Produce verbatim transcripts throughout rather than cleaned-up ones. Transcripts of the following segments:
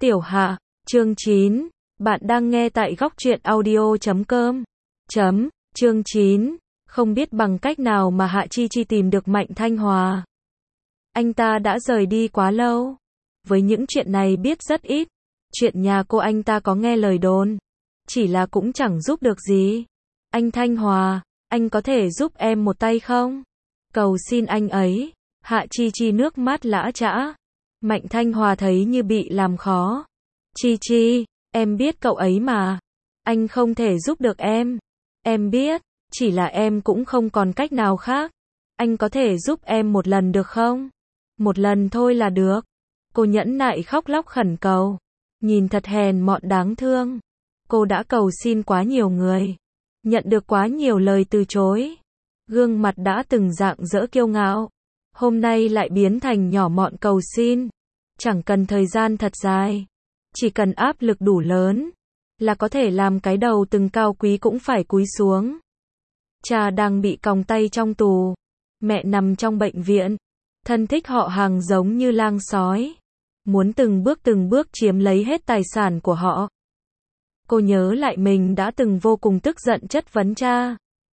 Tiểu Hạ, chương chín, bạn đang nghe tại góc truyện audio chấm com. Chấm, chương chín, không biết bằng cách nào mà Hạ Chi Chi tìm được Mạnh Thanh Hòa. Anh ta đã rời đi quá lâu. Với những chuyện này biết rất ít. Chuyện nhà cô anh ta có nghe lời đồn. Chỉ là cũng chẳng giúp được gì. Anh Thanh Hòa, anh có thể giúp em một tay không? Cầu xin anh ấy. Hạ Chi Chi nước mắt lã chã. Mạnh Thanh Hòa thấy như bị làm khó. Chi Chi, em biết cậu ấy mà. Anh không thể giúp được em. Em biết, chỉ là em cũng không còn cách nào khác. Anh có thể giúp em một lần được không? Một lần thôi là được. Cô nhẫn nại khóc lóc khẩn cầu. Nhìn thật hèn mọn đáng thương. Cô đã cầu xin quá nhiều người. Nhận được quá nhiều lời từ chối. Gương mặt đã từng rạng rỡ kiêu ngạo. Hôm nay lại biến thành nhỏ mọn cầu xin. Chẳng cần thời gian thật dài. Chỉ cần áp lực đủ lớn. Là có thể làm cái đầu từng cao quý cũng phải cúi xuống. Cha đang bị còng tay trong tù. Mẹ nằm trong bệnh viện. Thân thích họ hàng giống như lang sói. Muốn từng bước từng bước chiếm lấy hết tài sản của họ. Cô nhớ lại mình đã từng vô cùng tức giận chất vấn cha.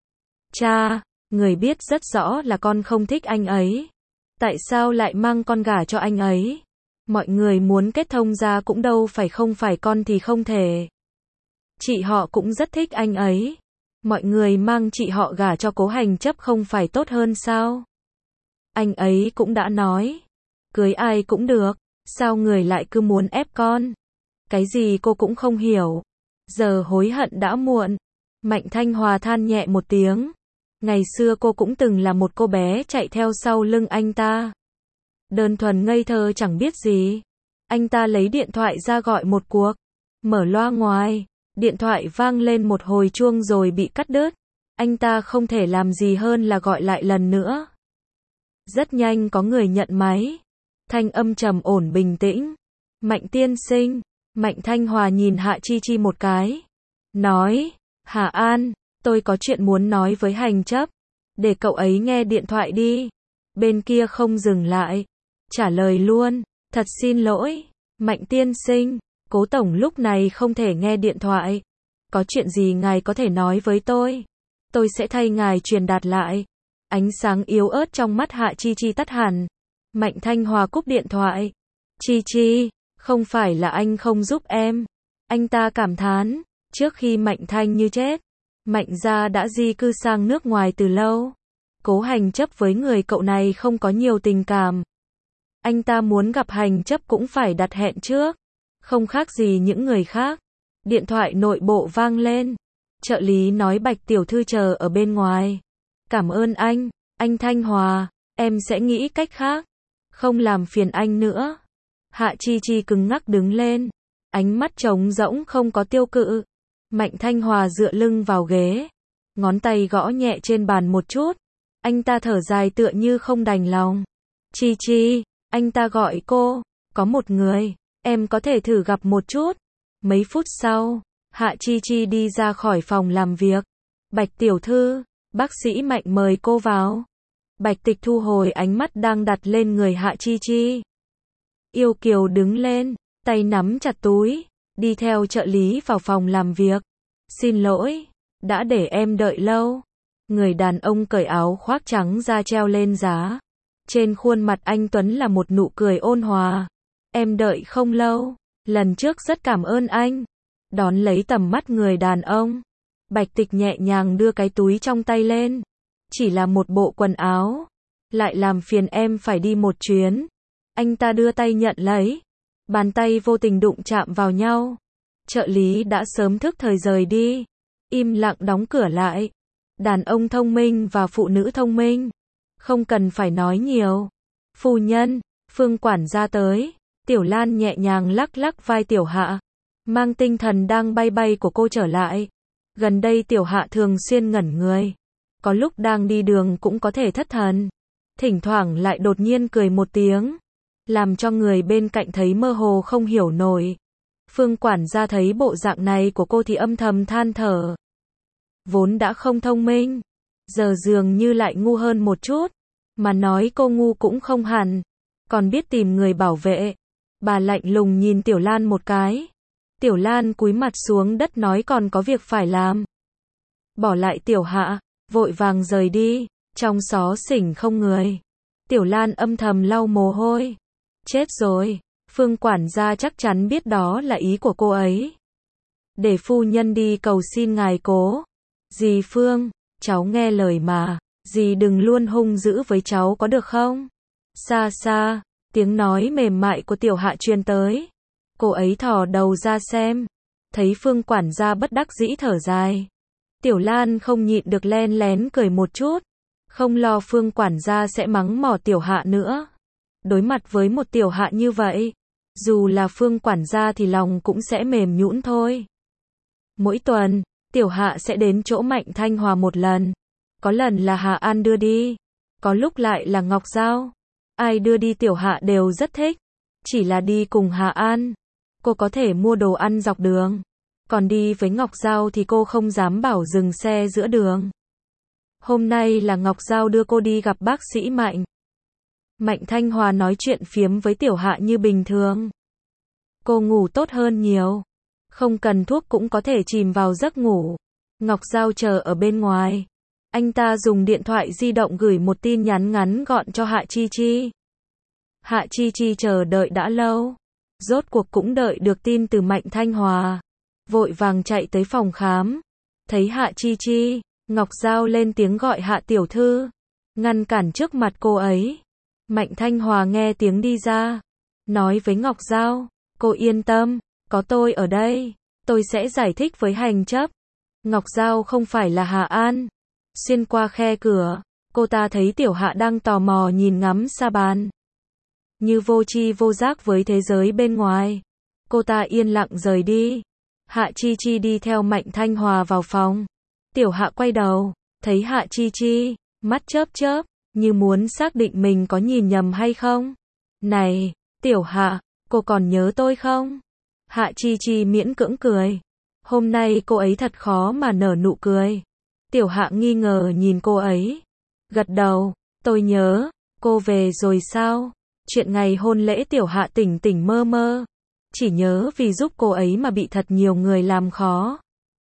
Cha, người biết rất rõ là con không thích anh ấy. Tại sao lại mang con gả cho anh ấy? Mọi người muốn kết thông ra cũng đâu phải không phải con thì không thể. Chị họ cũng rất thích anh ấy. Mọi người mang chị họ gả cho Cố Hành Chấp không phải tốt hơn sao? Anh ấy cũng đã nói. Cưới ai cũng được. Sao người lại cứ muốn ép con? Cái gì cô cũng không hiểu. Giờ hối hận đã muộn. Mạnh Thanh Hòa than nhẹ một tiếng. Ngày xưa cô cũng từng là một cô bé chạy theo sau lưng anh ta. Đơn thuần ngây thơ chẳng biết gì. Anh ta lấy điện thoại ra gọi một cuộc. Mở loa ngoài. Điện thoại vang lên một hồi chuông rồi bị cắt đứt. Anh ta không thể làm gì hơn là gọi lại lần nữa. Rất nhanh có người nhận máy. Thanh âm trầm ổn bình tĩnh. Mạnh tiên sinh. Mạnh Thanh Hòa nhìn Hạ Chi Chi một cái. Nói. Hà An, tôi có chuyện muốn nói với Hành Chấp. Để cậu ấy nghe điện thoại đi. Bên kia không dừng lại. Trả lời luôn. Thật xin lỗi. Mạnh tiên sinh. Cố tổng lúc này không thể nghe điện thoại. Có chuyện gì ngài có thể nói với tôi? Tôi sẽ thay ngài truyền đạt lại. Ánh sáng yếu ớt trong mắt Hạ Chi Chi tắt hẳn. Mạnh Thanh Hòa cúp điện thoại. Chi Chi, không phải là anh không giúp em. Anh ta cảm thán. Trước khi Mạnh Thanh như chết, Mạnh gia đã di cư sang nước ngoài từ lâu. Cố Hành Chấp với người cậu này không có nhiều tình cảm. Anh ta muốn gặp Hành Chấp cũng phải đặt hẹn trước. Không khác gì những người khác. Điện thoại nội bộ vang lên. Trợ lý nói Bạch tiểu thư chờ ở bên ngoài. Cảm ơn anh, anh Thanh Hòa. Em sẽ nghĩ cách khác. Không làm phiền anh nữa. Hạ Chi Chi cứng ngắc đứng lên. Ánh mắt trống rỗng không có tiêu cự. Mạnh Thanh Hòa dựa lưng vào ghế. Ngón tay gõ nhẹ trên bàn một chút. Anh ta thở dài tựa như không đành lòng. Chi Chi, anh ta gọi cô. Có một người, em có thể thử gặp một chút. Mấy phút sau, Hạ Chi Chi đi ra khỏi phòng làm việc. Bạch tiểu thư, bác sĩ Mạnh mời cô vào. Bạch Tịch thu hồi ánh mắt đang đặt lên người Hạ Chi Chi. Yêu Kiều đứng lên, tay nắm chặt túi, đi theo trợ lý vào phòng làm việc. Xin lỗi, đã để em đợi lâu. Người đàn ông cởi áo khoác trắng ra treo lên giá. Trên khuôn mặt anh Tuấn là một nụ cười ôn hòa. Em đợi không lâu, lần trước rất cảm ơn anh. Đón lấy tầm mắt người đàn ông. Bạch Tịch nhẹ nhàng đưa cái túi trong tay lên. Chỉ là một bộ quần áo. Lại làm phiền em phải đi một chuyến. Anh ta đưa tay nhận lấy. Bàn tay vô tình đụng chạm vào nhau. Trợ lý đã sớm thức thời rời đi. Im lặng đóng cửa lại. Đàn ông thông minh và phụ nữ thông minh. Không cần phải nói nhiều. Phu nhân, Phương quản gia tới. Tiểu Lan nhẹ nhàng lắc lắc vai Tiểu Hạ. Mang tinh thần đang bay bay của cô trở lại. Gần đây Tiểu Hạ thường xuyên ngẩn người. Có lúc đang đi đường cũng có thể thất thần. Thỉnh thoảng lại đột nhiên cười một tiếng. Làm cho người bên cạnh thấy mơ hồ không hiểu nổi. Phương quản gia thấy bộ dạng này của cô thì âm thầm than thở. Vốn đã không thông minh. Giờ dường như lại ngu hơn một chút. Mà nói cô ngu cũng không hẳn. Còn biết tìm người bảo vệ. Bà lạnh lùng nhìn Tiểu Lan một cái. Tiểu Lan cúi mặt xuống đất nói còn có việc phải làm. Bỏ lại Tiểu Hạ, vội vàng rời đi, trong xó xỉnh không người. Tiểu Lan âm thầm lau mồ hôi. Chết rồi, Phương quản gia chắc chắn biết đó là ý của cô ấy. Để phu nhân đi cầu xin ngài cố. Dì Phương, cháu nghe lời mà, dì đừng luôn hung dữ với cháu có được không? Xa xa, tiếng nói mềm mại của Tiểu Hạ truyền tới. Cô ấy thò đầu ra xem, thấy Phương quản gia bất đắc dĩ thở dài. Tiểu Lan không nhịn được len lén cười một chút, không lo Phương quản gia sẽ mắng mỏ Tiểu Hạ nữa. Đối mặt với một Tiểu Hạ như vậy, dù là Phương quản gia thì lòng cũng sẽ mềm nhũn thôi. Mỗi tuần, Tiểu Hạ sẽ đến chỗ Mạnh Thanh Hòa một lần. Có lần là Hà An đưa đi, có lúc lại là Ngọc Giao. Ai đưa đi Tiểu Hạ đều rất thích. Chỉ là đi cùng Hà An, cô có thể mua đồ ăn dọc đường. Còn đi với Ngọc Giao thì cô không dám bảo dừng xe giữa đường. Hôm nay là Ngọc Giao đưa cô đi gặp bác sĩ Mạnh. Mạnh Thanh Hòa nói chuyện phiếm với Tiểu Hạ như bình thường. Cô ngủ tốt hơn nhiều. Không cần thuốc cũng có thể chìm vào giấc ngủ. Ngọc Giao chờ ở bên ngoài. Anh ta dùng điện thoại di động gửi một tin nhắn ngắn gọn cho Hạ Chi Chi. Hạ Chi Chi chờ đợi đã lâu. Rốt cuộc cũng đợi được tin từ Mạnh Thanh Hòa. Vội vàng chạy tới phòng khám. Thấy Hạ Chi Chi, Ngọc Giao lên tiếng gọi Hạ tiểu thư. Ngăn cản trước mặt cô ấy. Mạnh Thanh Hòa nghe tiếng đi ra. Nói với Ngọc Giao, cô yên tâm, có tôi ở đây. Tôi sẽ giải thích với hành chấp. Ngọc Giao không phải là Hà An. Xuyên qua khe cửa, cô ta thấy Tiểu Hạ đang tò mò nhìn ngắm sa bàn. Như vô tri vô giác với thế giới bên ngoài. Cô ta yên lặng rời đi. Hạ Chi Chi đi theo Mạnh Thanh Hòa vào phòng. Tiểu Hạ quay đầu, thấy Hạ Chi Chi, mắt chớp chớp, như muốn xác định mình có nhìn nhầm hay không. Này, Tiểu Hạ, cô còn nhớ tôi không? Hạ Chi Chi miễn cưỡng cười. Hôm nay cô ấy thật khó mà nở nụ cười. Tiểu Hạ nghi ngờ nhìn cô ấy. Gật đầu, tôi nhớ, cô về rồi sao? Chuyện ngày hôn lễ Tiểu Hạ tỉnh tỉnh mơ mơ. Chỉ nhớ vì giúp cô ấy mà bị thật nhiều người làm khó.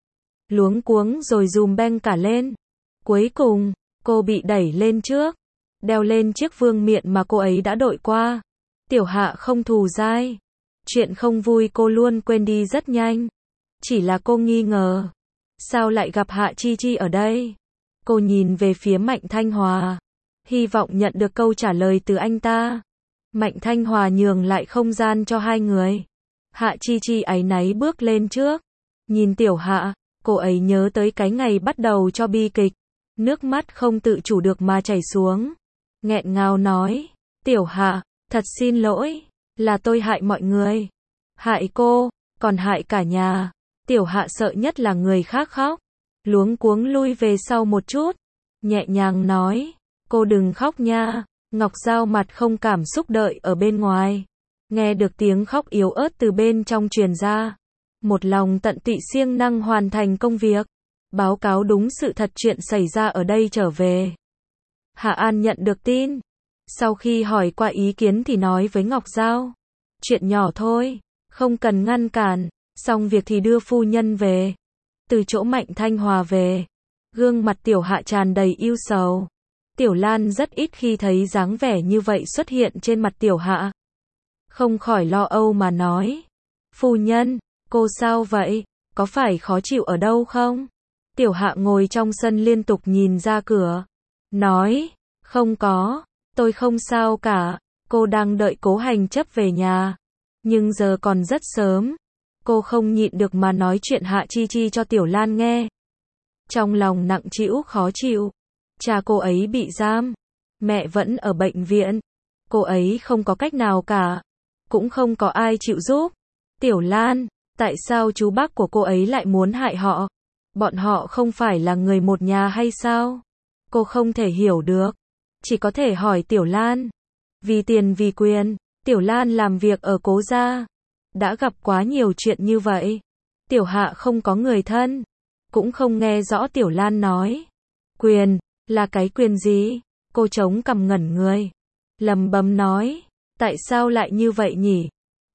Luống cuống rồi dùm beng cả lên. Cuối cùng, cô bị đẩy lên trước. Đeo lên chiếc vương miện mà cô ấy đã đội qua. Tiểu Hạ không thù dai. Chuyện không vui cô luôn quên đi rất nhanh. Chỉ là cô nghi ngờ. Sao lại gặp Hạ Chi Chi ở đây? Cô nhìn về phía Mạnh Thanh Hòa. Hy vọng nhận được câu trả lời từ anh ta. Mạnh Thanh Hòa nhường lại không gian cho hai người. Hạ Chi Chi áy náy bước lên trước. Nhìn Tiểu Hạ, cô ấy nhớ tới cái ngày bắt đầu cho bi kịch. Nước mắt không tự chủ được mà chảy xuống. Nghẹn ngào nói. Tiểu Hạ, thật xin lỗi. Là tôi hại mọi người. Hại cô, còn hại cả nhà. Tiểu Hạ sợ nhất là người khác khóc. Luống cuống lui về sau một chút. Nhẹ nhàng nói. Cô đừng khóc nha. Ngọc Giao mặt không cảm xúc đợi ở bên ngoài. Nghe được tiếng khóc yếu ớt từ bên trong truyền ra. Một lòng tận tụy siêng năng hoàn thành công việc. Báo cáo đúng sự thật chuyện xảy ra ở đây trở về. Hạ An nhận được tin. Sau khi hỏi qua ý kiến thì nói với Ngọc Giao. Chuyện nhỏ thôi, không cần ngăn cản. Xong việc thì đưa phu nhân về. Từ chỗ Mạnh Thanh Hòa về. Gương mặt Tiểu Hạ tràn đầy ưu sầu. Tiểu Lan rất ít khi thấy dáng vẻ như vậy xuất hiện trên mặt Tiểu Hạ. Không khỏi lo âu mà nói. Phu nhân, cô sao vậy? Có phải khó chịu ở đâu không? Tiểu Hạ ngồi trong sân liên tục nhìn ra cửa. Nói, không có, tôi không sao cả. Cô đang đợi Cố Hành chấp về nhà. Nhưng giờ còn rất sớm. Cô không nhịn được mà nói chuyện Hạ Chi Chi cho Tiểu Lan nghe. Trong lòng nặng trĩu khó chịu. Cha cô ấy bị giam. Mẹ vẫn ở bệnh viện. Cô ấy không có cách nào cả. Cũng không có ai chịu giúp. Tiểu Lan, tại sao chú bác của cô ấy lại muốn hại họ? Bọn họ không phải là người một nhà hay sao? Cô không thể hiểu được. Chỉ có thể hỏi Tiểu Lan. Vì tiền vì quyền, Tiểu Lan làm việc ở Cố gia. Đã gặp quá nhiều chuyện như vậy. Tiểu Hạ không có người thân. Cũng không nghe rõ Tiểu Lan nói. Quyền, là cái quyền gì? Cô chống cằm ngẩn người. Lầm bầm nói. Tại sao lại như vậy nhỉ?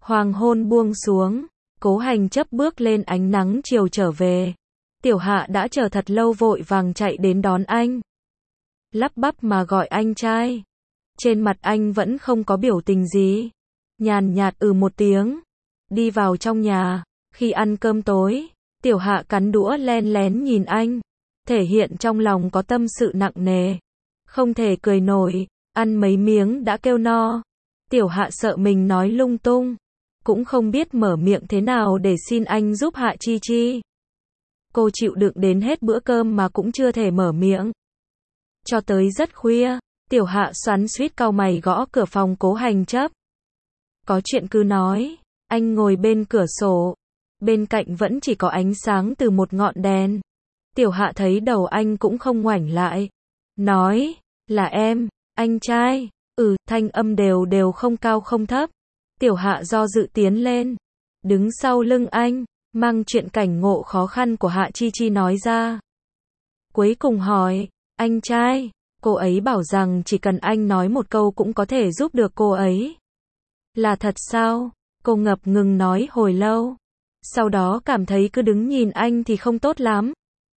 Hoàng hôn buông xuống, Cố Hành chấp bước lên ánh nắng chiều trở về. Tiểu Hạ đã chờ thật lâu vội vàng chạy đến đón anh. Lắp bắp mà gọi anh trai. Trên mặt anh vẫn không có biểu tình gì. Nhàn nhạt ừ một tiếng. Đi vào trong nhà. Khi ăn cơm tối, Tiểu Hạ cắn đũa len lén nhìn anh. Thể hiện trong lòng có tâm sự nặng nề. Không thể cười nổi. Ăn mấy miếng đã kêu no. Tiểu Hạ sợ mình nói lung tung. Cũng không biết mở miệng thế nào để xin anh giúp Hạ Chi Chi. Cô chịu đựng đến hết bữa cơm mà cũng chưa thể mở miệng. Cho tới rất khuya, Tiểu Hạ xoắn xuýt cau mày gõ cửa phòng Cố Hành chấp. Có chuyện cứ nói. Anh ngồi bên cửa sổ. Bên cạnh vẫn chỉ có ánh sáng từ một ngọn đèn. Tiểu Hạ thấy đầu anh cũng không ngoảnh lại. Nói, là em, anh trai. Ừ, thanh âm đều đều không cao không thấp. Tiểu Hạ do dự tiến lên. Đứng sau lưng anh, mang chuyện cảnh ngộ khó khăn của Hạ Chi Chi nói ra. Cuối cùng hỏi, anh trai, cô ấy bảo rằng chỉ cần anh nói một câu cũng có thể giúp được cô ấy. Là thật sao? Cô ngập ngừng nói hồi lâu. Sau đó cảm thấy cứ đứng nhìn anh thì không tốt lắm.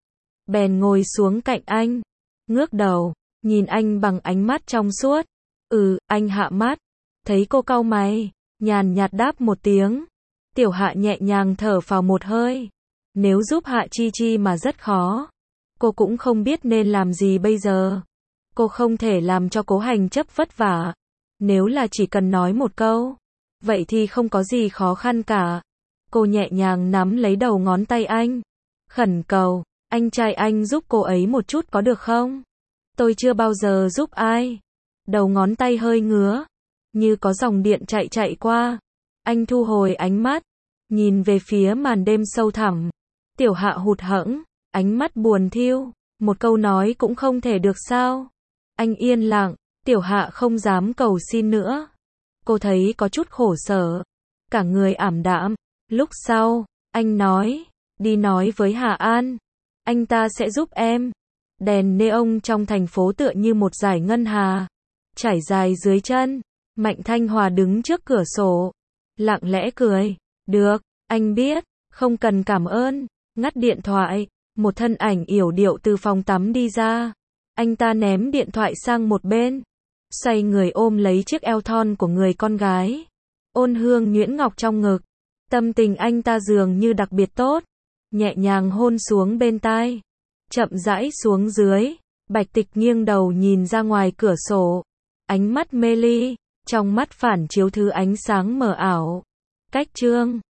Bèn ngồi xuống cạnh anh. Ngước đầu, nhìn anh bằng ánh mắt trong suốt. Ừ, anh hạ mắt. Thấy cô cau mày, nhàn nhạt đáp một tiếng. Tiểu Hạ nhẹ nhàng thở phào một hơi. Nếu giúp Hạ Chi Chi mà rất khó. Cô cũng không biết nên làm gì bây giờ. Cô không thể làm cho Cố Hành chấp vất vả. Nếu là chỉ cần nói một câu, vậy thì không có gì khó khăn cả. Cô nhẹ nhàng nắm lấy đầu ngón tay anh. Khẩn cầu, anh trai anh giúp cô ấy một chút có được không? Tôi chưa bao giờ giúp ai. Đầu ngón tay hơi ngứa. Như có dòng điện chạy chạy qua. Anh thu hồi ánh mắt. Nhìn về phía màn đêm sâu thẳm. Tiểu Hạ hụt hẫng. Ánh mắt buồn thiêu. Một câu nói cũng không thể được sao? Anh yên lặng. Tiểu Hạ không dám cầu xin nữa. Cô thấy có chút khổ sở. Cả người ảm đạm. Lúc sau, anh nói. Đi nói với Hà An. Anh ta sẽ giúp em. Đèn neon trong thành phố tựa như một dải ngân hà. Trải dài dưới chân. Mạnh Thanh Hòa đứng trước cửa sổ. Lặng lẽ cười. Được, anh biết. Không cần cảm ơn. Ngắt điện thoại. Một thân ảnh yểu điệu từ phòng tắm đi ra. Anh ta ném điện thoại sang một bên. Xoay người ôm lấy chiếc eo thon của người con gái. Ôn hương nhuyễn ngọc trong ngực. Tâm tình anh ta dường như đặc biệt tốt. Nhẹ nhàng hôn xuống bên tai. Chậm rãi xuống dưới. Bạch Tịch nghiêng đầu nhìn ra ngoài cửa sổ. Ánh mắt mê ly. Trong mắt phản chiếu thứ ánh sáng mờ ảo. Cách chương